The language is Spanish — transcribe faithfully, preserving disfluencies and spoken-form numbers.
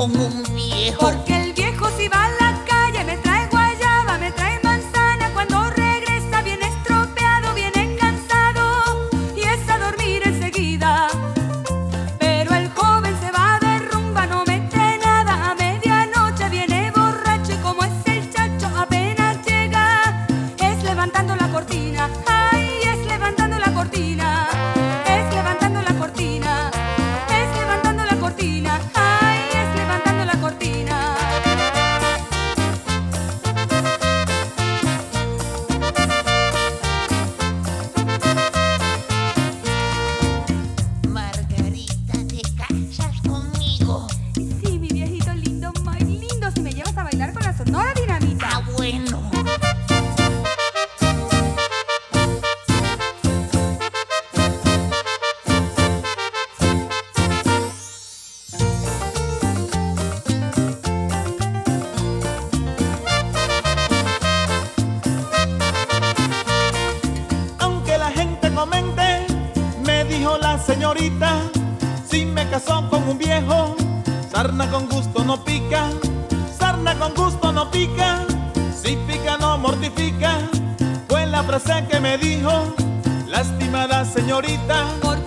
con un viejo. Porque el viejo si va a la calle me trae guayaba, me trae manzana. Cuando regresa viene estropeado, viene cansado y es a dormir enseguida. Pero el joven se va de rumba, no mete nada. A medianoche viene borracho y como es el chacho apenas llega, es levantando la cortina. Ay, es levantando la cortina. Es levantando la cortina. Es levantando la cortina. Ay, es levantando la cortina. Margarita, ¿te casas conmigo? Sí, mi viejito lindo, muy lindo, si me llevas a bailar con la Sonora Dinamita. Ah, bueno. Aunque la gente comente, me dijo la señorita, si me casó con un viejo, sarna con gusto no pica, sarna con gusto no pica, si pica no mortifica, fue la frase que me dijo la estimada señorita. Porque